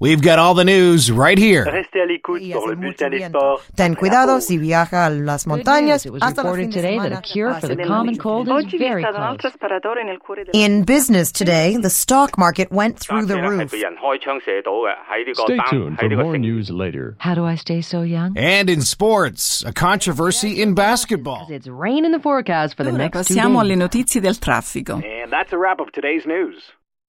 We've got all the news right here. Restez à l'écoute pour le bulletin des sports. Ten cuidado si viaja a las montañas. It was Hasta la reported fin de today semana. that a cure for the common cold is very close. In business today, the stock market went through the roof. Stay tuned for more news later. How do I stay so young? And in sports, a controversy in basketball. It's rain in the forecast for the Ora next 2 passiamo alle days. notizie del traffico. And that's a wrap of today's news.